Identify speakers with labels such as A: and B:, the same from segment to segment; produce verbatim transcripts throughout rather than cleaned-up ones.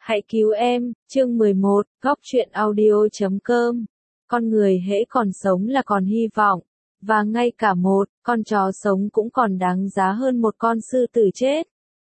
A: Hãy cứu em, chương mười một, góc truyện audio chấm com. Con người hễ còn sống là còn hy vọng, và ngay cả một con chó sống cũng còn đáng giá hơn một con sư tử chết.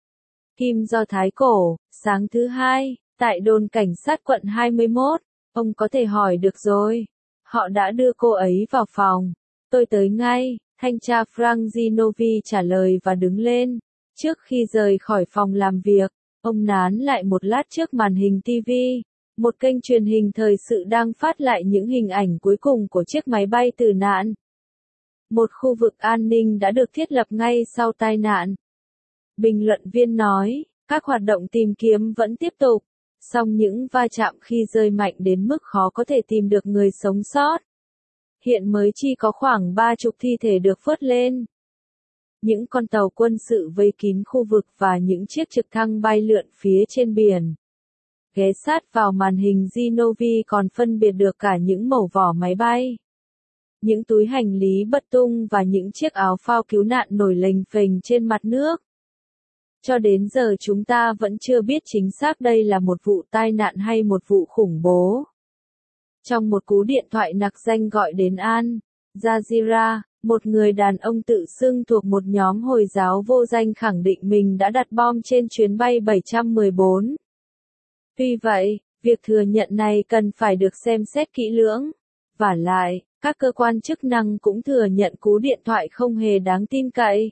A: Kim Do Thái cổ, sáng thứ hai, tại đồn cảnh sát quận hai mươi mốt, ông có thể hỏi được rồi. Họ đã đưa cô ấy vào phòng. Tôi tới ngay, thanh tra Frank Zinovi trả lời và đứng lên. Trước khi rời khỏi phòng làm việc, ông nán lại một lát trước màn hình ti vi. Một kênh truyền hình thời sự đang phát lại những hình ảnh cuối cùng của chiếc máy bay tử nạn. Một khu vực an ninh đã được thiết lập ngay sau tai nạn. Bình luận viên nói, các hoạt động tìm kiếm vẫn tiếp tục, song những va chạm khi rơi mạnh đến mức khó có thể tìm được người sống sót. Hiện mới chỉ có khoảng ba chục thi thể được vớt lên. Những con tàu quân sự vây kín khu vực và những chiếc trực thăng bay lượn phía trên biển. Ghé sát vào màn hình Zinovi còn phân biệt được cả những mẩu vỏ máy bay. Những túi hành lý bật tung và những chiếc áo phao cứu nạn nổi lềnh phềnh trên mặt nước. Cho đến giờ chúng ta vẫn chưa biết chính xác đây là một vụ tai nạn hay một vụ khủng bố. Trong một cú điện thoại nặc danh gọi đến Al Jazeera, một người đàn ông tự xưng thuộc một nhóm Hồi giáo vô danh khẳng định mình đã đặt bom trên chuyến bay bảy trăm mười bốn. Tuy vậy, việc thừa nhận này cần phải được xem xét kỹ lưỡng. Vả lại, các cơ quan chức năng cũng thừa nhận cú điện thoại không hề đáng tin cậy.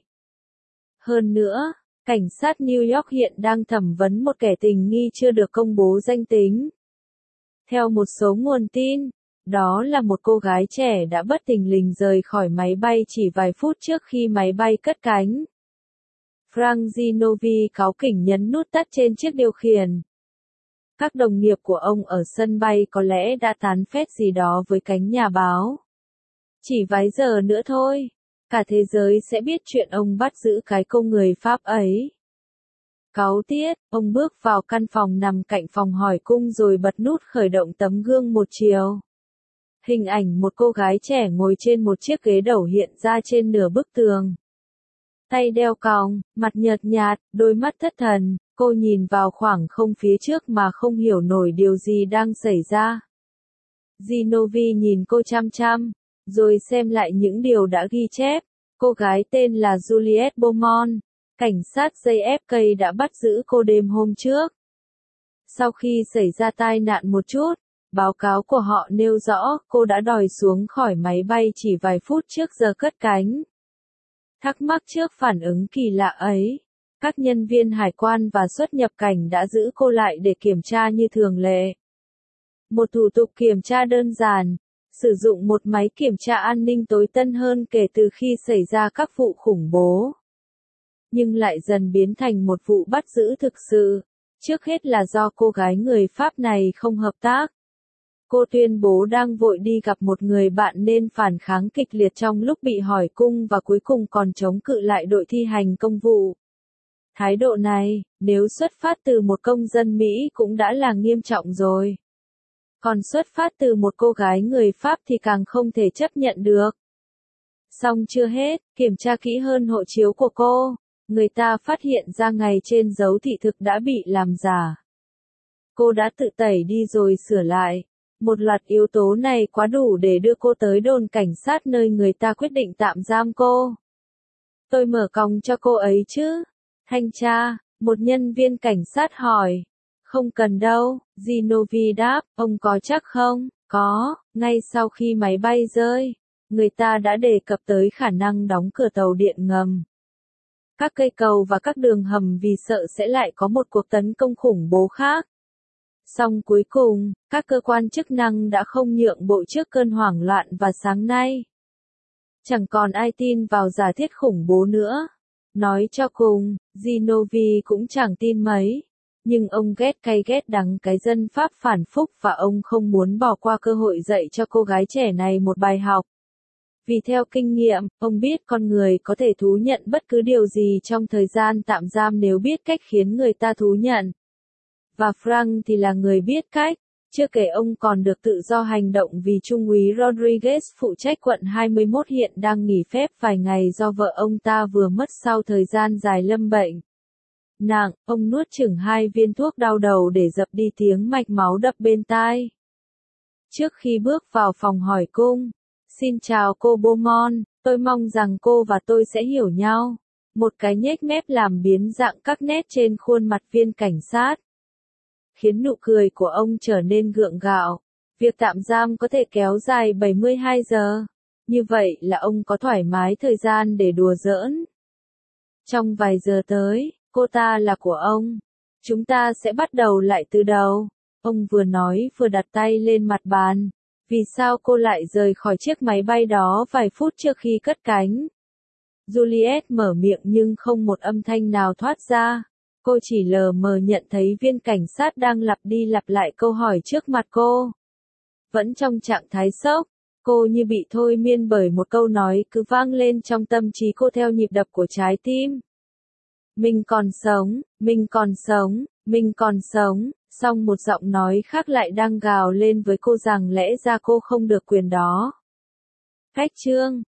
A: Hơn nữa, cảnh sát New York hiện đang thẩm vấn một kẻ tình nghi chưa được công bố danh tính. Theo một số nguồn tin, đó là một cô gái trẻ đã bất thình lình rời khỏi máy bay chỉ vài phút trước khi máy bay cất cánh. Frank Zinovi cáu kỉnh nhấn nút tắt trên chiếc điều khiển. Các đồng nghiệp của ông ở sân bay có lẽ đã tán phét gì đó với cánh nhà báo. Chỉ vài giờ nữa thôi, cả thế giới sẽ biết chuyện ông bắt giữ cái cô người Pháp ấy. Cáu tiết, ông bước vào căn phòng nằm cạnh phòng hỏi cung rồi bật nút khởi động tấm gương một chiều. Hình ảnh một cô gái trẻ ngồi trên một chiếc ghế đầu hiện ra trên nửa bức tường. Tay đeo còng, mặt nhợt nhạt, đôi mắt thất thần, cô nhìn vào khoảng không phía trước mà không hiểu nổi điều gì đang xảy ra. Zinovi nhìn cô chăm chăm, rồi xem lại những điều đã ghi chép. Cô gái tên là Juliette Beaumont. Cảnh sát gi ép ca đã bắt giữ cô đêm hôm trước. Sau khi xảy ra tai nạn một chút, báo cáo của họ nêu rõ cô đã đòi xuống khỏi máy bay chỉ vài phút trước giờ cất cánh. Thắc mắc trước phản ứng kỳ lạ ấy, các nhân viên hải quan và xuất nhập cảnh đã giữ cô lại để kiểm tra như thường lệ. Một thủ tục kiểm tra đơn giản, sử dụng một máy kiểm tra an ninh tối tân hơn kể từ khi xảy ra các vụ khủng bố. Nhưng lại dần biến thành một vụ bắt giữ thực sự, trước hết là do cô gái người Pháp này không hợp tác. Cô tuyên bố đang vội đi gặp một người bạn nên phản kháng kịch liệt trong lúc bị hỏi cung và cuối cùng còn chống cự lại đội thi hành công vụ. Thái độ này, nếu xuất phát từ một công dân Mỹ cũng đã là nghiêm trọng rồi. Còn xuất phát từ một cô gái người Pháp thì càng không thể chấp nhận được. Song chưa hết, kiểm tra kỹ hơn hộ chiếu của cô, người ta phát hiện ra ngày trên dấu thị thực đã bị làm giả. Cô đã tự tẩy đi rồi sửa lại. Một loạt yếu tố này quá đủ để đưa cô tới đồn cảnh sát nơi người ta quyết định tạm giam cô. Tôi mở còng cho cô ấy chứ? Thanh tra, một nhân viên cảnh sát hỏi. Không cần đâu, Zinovi đáp, ông có chắc không? Có, ngay sau khi máy bay rơi, người ta đã đề cập tới khả năng đóng cửa tàu điện ngầm. Các cây cầu và các đường hầm vì sợ sẽ lại có một cuộc tấn công khủng bố khác. Song cuối cùng, các cơ quan chức năng đã không nhượng bộ trước cơn hoảng loạn và sáng nay. Chẳng còn ai tin vào giả thiết khủng bố nữa. Nói cho cùng, Zinovi cũng chẳng tin mấy. Nhưng ông ghét cay ghét đắng cái dân Pháp phản phúc và ông không muốn bỏ qua cơ hội dạy cho cô gái trẻ này một bài học. Vì theo kinh nghiệm, ông biết con người có thể thú nhận bất cứ điều gì trong thời gian tạm giam nếu biết cách khiến người ta thú nhận. Và Frank thì là người biết cách, chưa kể ông còn được tự do hành động vì Trung úy Rodriguez phụ trách quận hai mươi mốt hiện đang nghỉ phép vài ngày do vợ ông ta vừa mất sau thời gian dài lâm bệnh. nặng, ông nuốt chửng hai viên thuốc đau đầu để dập đi tiếng mạch máu đập bên tai. Trước khi bước vào phòng hỏi cung, xin chào cô Beaumont, tôi mong rằng cô và tôi sẽ hiểu nhau. Một cái nhếch mép làm biến dạng các nét trên khuôn mặt viên cảnh sát, khiến nụ cười của ông trở nên gượng gạo. Việc tạm giam có thể kéo dài bảy mươi hai giờ. Như vậy là ông có thoải mái thời gian để đùa giỡn. Trong vài giờ tới, cô ta là của ông. Chúng ta sẽ bắt đầu lại từ đầu. Ông vừa nói vừa đặt tay lên mặt bàn. Vì sao cô lại rời khỏi chiếc máy bay đó vài phút trước khi cất cánh? Juliet mở miệng nhưng không một âm thanh nào thoát ra. Cô chỉ lờ mờ nhận thấy viên cảnh sát đang lặp đi lặp lại câu hỏi trước mặt cô. Vẫn trong trạng thái sốc, cô như bị thôi miên bởi một câu nói cứ vang lên trong tâm trí cô theo nhịp đập của trái tim. Mình còn sống, mình còn sống, mình còn sống, song một giọng nói khác lại đang gào lên với cô rằng lẽ ra cô không được quyền đó. Khách trương,